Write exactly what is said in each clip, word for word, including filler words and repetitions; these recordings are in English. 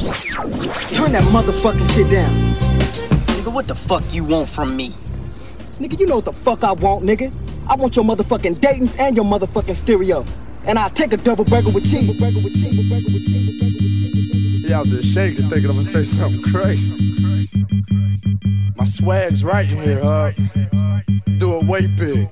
Turn that motherfucking shit down. Nigga, what the fuck you want from me? Nigga, you know what the fuck I want, nigga. I want your motherfucking Dayton's and your motherfucking stereo. And I'll take a double burger with cheese. He out there shaking, thinking I'm gonna say something crazy. My swag's right here, huh? Do it way big.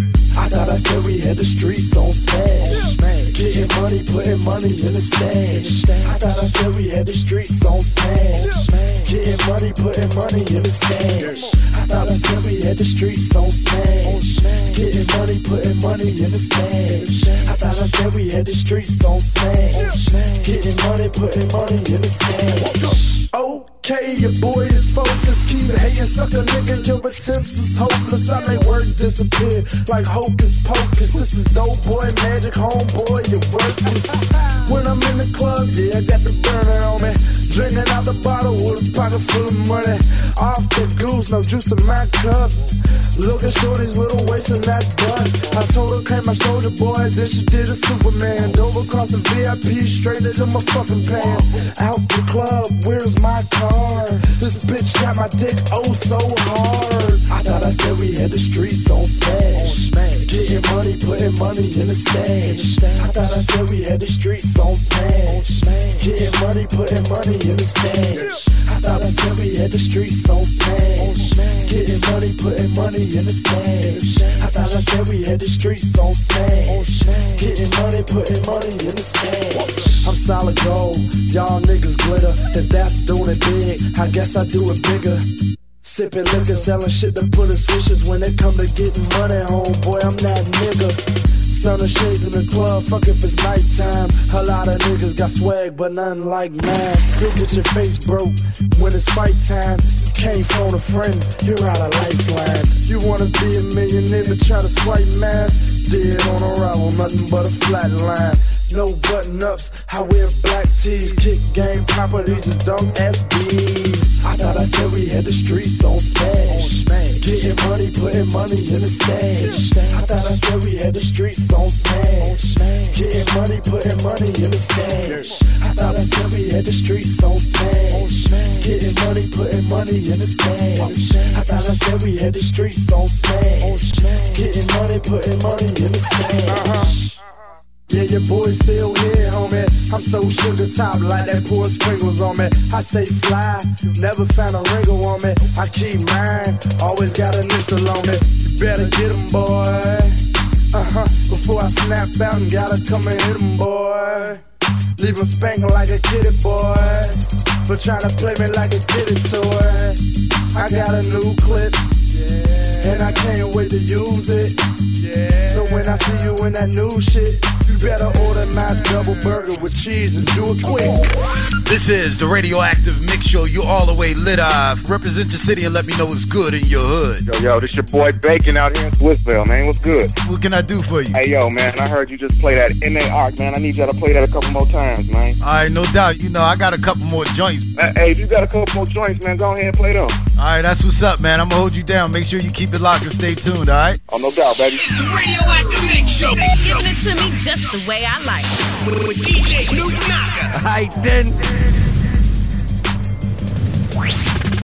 I thought I said we had the streets on smash. Getting money, putting money in the stash. I thought I said we had the streets on smash. Getting money, putting money in the stash. I thought I said we had the streets on smash. Getting money, putting money in the stash. I thought I said we had the streets on smash. Getting money, putting money in the stash. Okay, your boy is focused. Keep hating, suck a nigga. Your attempts is hopeless. I make work disappear like hocus pocus. This is dope boy magic, homeboy, you're worthless. When I'm in the club, yeah, I got the burner on me. Drinking out the bottle with a pocket full of money. Off the goose, no juice in my cup. Look at shorty's little waist in that butt. I told her, came my soldier boy, then she did a Superman. Dove across the V I P, straight into my fucking pants. Out the club, where's my car? This bitch got my dick oh so hard. I thought I said we had the streets on smash. Getting money, putting money in the stash. I thought I said we had the streets on smash. Getting money, putting money in the stash. I thought I said we had the streets on smash. Getting money, putting money in the stash. I thought I said we had the streets on smash. Getting money, putting money in the stash. I'm solid gold, y'all niggas glitter. If that's doing it big, I guess I do it bigger. Sipping liquor, selling shit to put in switches. When it come to getting money, homeboy, I'm that nigga. Stunner shades in the club, fuck if it's nighttime. A lot of niggas got swag, but nothing like mine. You'll get your face broke when it's fight time. You can't phone a friend, you're out of lifelines. You wanna be a millionaire, but try to swipe mask. Dead on arrival, nothing but a flat line. No button-ups, I wear black tees. Kick game properties is dunk S Bs. I thought I said we had the streets on smash. Getting money, putting money in the stash. I thought I said we had the streets on smash. Getting money, putting money in the stash. I thought I said we had the streets on smash. Getting money, putting money in the stash. I thought I said we had the streets on smash. Getting money, putting money in the stash. Uh-huh. Yeah, your boy's still here, homie. I'm so sugar top like that pour sprinkles on me. I stay fly, never found a wrinkle on me. I keep mine, always got a nickel on me. You better get 'em, boy. Uh-huh, before I snap out and gotta come and hit 'em, boy. Leave 'em spanking like a kitty boy, for trying to play me like a kitty toy. I got a new clip, yeah, and I can't wait to use it. Yeah. So when I see you in that new shit, you better order my double burger with cheese and do it quick. This is the Radioactive Mix Show. You all the way lit off. Represent your city and let me know what's good in your hood. Yo, yo, this your boy Bacon out here in Swissville, man. What's good? What can I do for you? Hey, yo, man, I heard you just play that M A Arc, man. I need y'all to play that a couple more times, man. All right, no doubt. You know, I got a couple more joints. Uh, hey, if you got a couple more joints, man, go ahead and play them. All right, that's what's up, man. I'm going to hold you down. Make sure you keep it locked and stay tuned, all right? Oh, no doubt, baby. It's the Radioactive Mix Show. Giving it to me just the way I like it. With D J Newton Naka. All right, then.